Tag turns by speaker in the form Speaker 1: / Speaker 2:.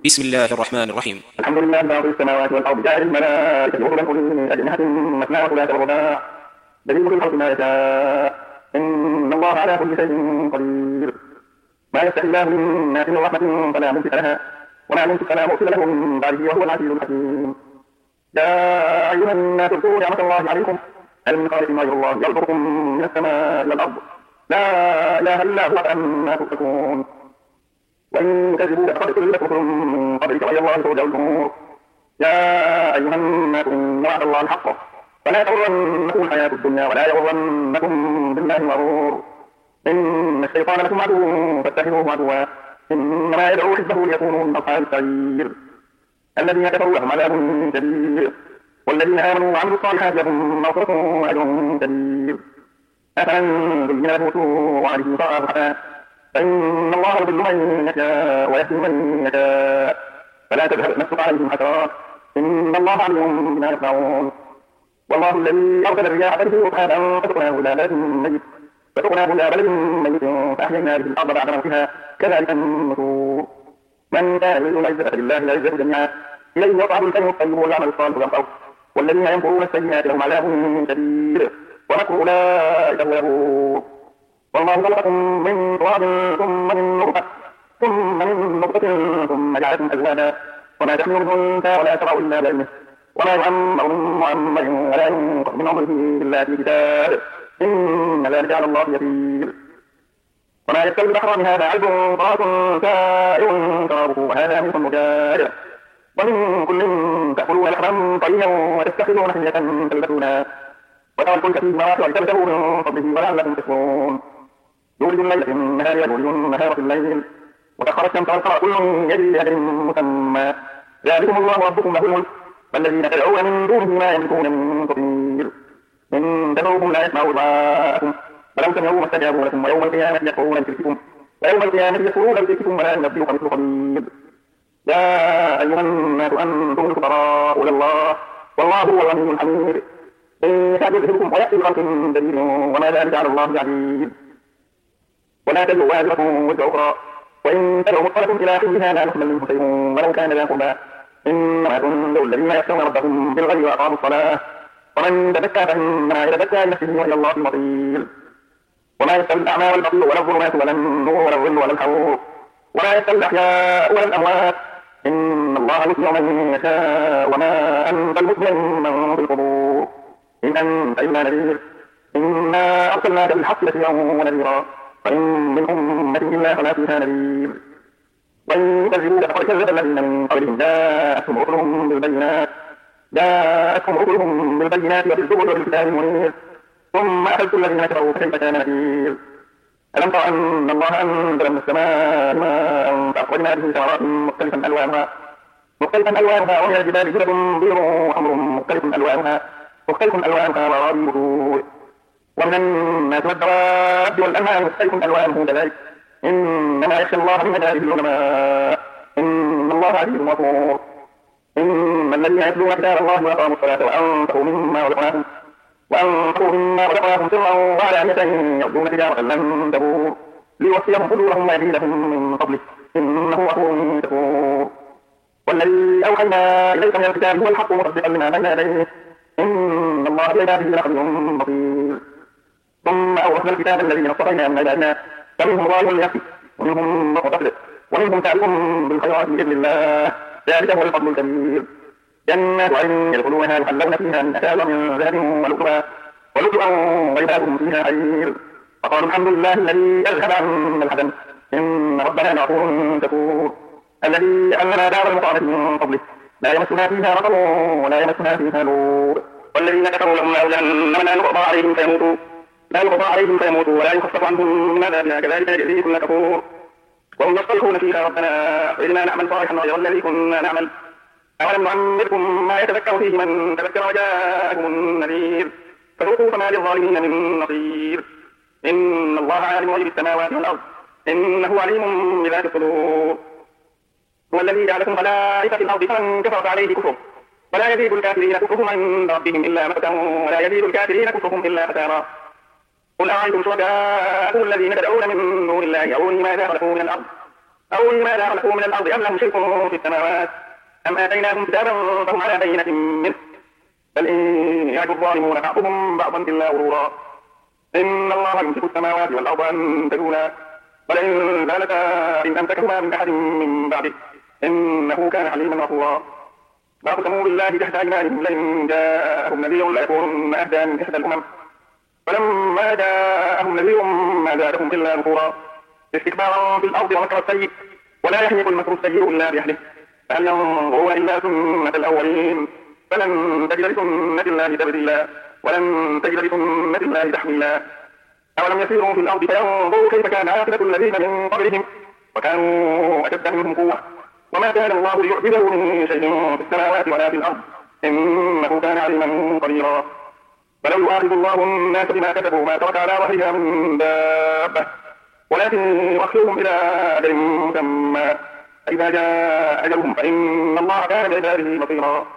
Speaker 1: بسم الله الرحمن الرحيم.
Speaker 2: الحمد لله فاطر السماوات والارض جاعل الملائكه رسلا اولي اجنحه مثنى وثلاث ورباع بديع في الخلق ما يشاء ان الله على كل شيء قدير. ما يفتح الله للناس من رحمه فلا ممسك لها وما يمسك فلا مرسل له من بعده وهو العزيز الحكيم. يا ايها الناس اذكروا نعمه الله عليكم هل من خالق غير الله يرزقكم من السماء والارض لا اله الا هو فانا تؤفكون. وإن كذبوا فقد كذبت رسل من قبلك وإلى الله ترجع الأمور. يا أيها الناس إن وعد الله حق فلا تغرنكم الحياة الدنيا ولا يغرنكم بالله الغرور. إن الشيطان لكم عدو فاتخذوه عدوا إنما يدعو حزبه ليكونوا من أصحاب السعير. الذين كفروا لهم عذاب شديد والذين آمنوا وعملوا الصالحات لهم مغفرة وأجر كبير. أفمن زين له سوء عمله صار حسنا فإن الله يضل من يشاء ويهدي من يشاء فلا تذهب نفسك عليهم حسرات إن الله عليم بما يصنعون. والله الذي أرسل الرياح فتثير سحابا فسقناه إلى بلد ميت فأحيينا به الأرض بعد موتها كذلك النشور. من كان يريد العزة فلله العزة جميعا إليه يصعد الكلم الطيب والعمل الصالح يرفعه والذين يمكرون السيئات لهم عذاب شديد ومكر أولئك هو يبور. والله خلقكم من تراب ثم من نطفة ثم جعلكم أزواجا وما تحمل من أنثى ولا تضع إلا بعلمه وما يعمر من معمر ولا ينقص من عمره إلا في كتاب إن ذلك على الله يسير. وما يستوي البحران هذا عذب فرات سائغ شرابه وهذا ملح مجارع ومن كل تأكلون لحما طريا وتستخرجون حلية تلبسونها وترى الفلك فيه مواقع لتبتغوا من فضله ولعلكم تشكرون. يولد الليل في النهار ويولد النهار في الليل وسخر الشمس والقمر كل يجري لأجل مسمى ذلكم الله ربكم له الملك والذين تدعون من دونه ما يملكون من قطمير. إن تدعوهم لا يسمعوا دعاءكم ولو سمعوا ما استجابوا لكم ويوم القيامة يكفرون بشرككم ولا ينبئك مثل خبير. يا أيها الناس أنتم الفقراء إلى الله والله هو الغني الحميد. إن يشاء يذهبكم ويأتي بخلق جديد وما ذلك على الله بعزيز. ولا تزر وازرة وزر أخرى وإن تدعو مثقلة إلى حملها لا يحمل منه شيء ولو كان ذا قربى إنما تنذر الذين يخشون ربهم بالغيب وأقاموا الصلاة ومن تزكى فإنما يتزكى لنفسه وإلى الله المصير. وما يستوي الأعمى والبصير ولا الظلمات ولا النور ولا الظل ولا الحرور ولا يستوي الأحياء ولا الأموات إن الله يسمع من يشاء وما أنت المسمع من في القبور إن أنت إلا نذير. إنا أرسلناك بالحق بشيرا ونذيرا وإن من أمة إلا خلا فيها نذير. وإن يكذبوك فقد كذب الذين من قبلهم جاءتهم رسلهم بالبينات وبالزبر وبالكتاب المنير ثم أخذت الذين كفروا فكيف كان نذير. ألم تر أن الله أنزل من السماء ماء فأخرجنا به ثمرات مختلفا ألوانها ومن الجبال جدد بيض وحمر مختلف ألوانها غرابيب سود ومن الناس والدواب والأنعام مختلف ألوانه كذلك إنما يخشى الله من عباده العلماء إن الله عزيز غفور. إن الذين يتلون كتاب الله وأقاموا الصلاة وأنفقوا مما رزقناهم سرا وعلانية يرجون تجارة لن تبور ليوفيهم أجورهم ويزيدهم من فضله إنه غفور شكور. والذي أوحينا إليك من الكتاب هو الحق مصدقا لما بين يديه إن الله بعباده لخبير بصير. ثم أورثنا الكتاب الذين اصطفينا من عبادنا فمنهم ظالم لنفسه ومنهم مقتصد ومنهم سابق بالخيرات بإذن الله ذلك هو الفضل الكبير. جنات عدن يدخلونها يحلون فيها من أساور من ذهب ولؤلؤا ويباغهم فيها حرير وقالوا الحمد لله الذي أذهب عنا الحزن إن ربنا لغفور شكور. الذي أننا دار المطعمة من فضله لا يمسنا فيها رطب ولا يمسنا فيها نور. والذين كفروا لهم نار جهنم لا يقضى عليهم فيموتوا ولا يخفف عنهم من عذابها كذلك نجزي كل كفور. وهم يصطرخون فيها ربنا أخرجنا نعمل صالحا غير الذي كنا نعمل أولم نعمركم ما يتذكر فيه من تذكر وجاءكم النذير فذوقوا فما للظالمين من نصير. إن الله عالم غيب السماوات والأرض إنه عليم بذات الصدور. هو الذي جعلكم خلائف في الأرض فمن كفر فعليه كفر ولا يزيد الكافرين كفرهم عند ربهم إلا مقتا ولا يزيد الكافرين كفرهم إلا خسارا. قل أرأيتم شركاءكم الذين تدعون من دون الله أروني ماذا خلقوا من الأرض أو لماذا خلقوا من الأرض أم لهم شرك في السماوات أم آتيناهم كتابا فهم على بينة منه بل إن يعد الظالمون بعضهم بعضا إلا غرورا إن الله يمسك السماوات والأرض أن تزولا ولئن زالتا إن أمسكهما من أحد من بعده إنه كان حليما غفورا وأقسموا بالله جهد أيمانهم لئن جاءهم نذير ليكونن أهدى من إحدى الأمم فلما جاءهم نذير ما زادهم إلا نفورا استكبارا في الأرض ومكر السيء ولا يحيق المكر السيء إلا بأهله فهل ينظرون إلا سنة الأولين فلن تجد لسنة الله تبديلا ولن تجد لسنة الله تحويلا أولم يسيروا في الأرض فينظروا كيف كان عاقبة الذين من قبلهم وكانوا أشد منهم قوة وما كان الله ليعجزه من شيء في السماوات ولا في الأرض إنه كان عليما قديرا فلو يؤاخذ الله الناس بما كسبوا ما ترك على ظهرها من دابة ولكن يؤخرهم إلى أجل مسمى فإذا جاء أجلهم فإن الله كان بعباده بصيرا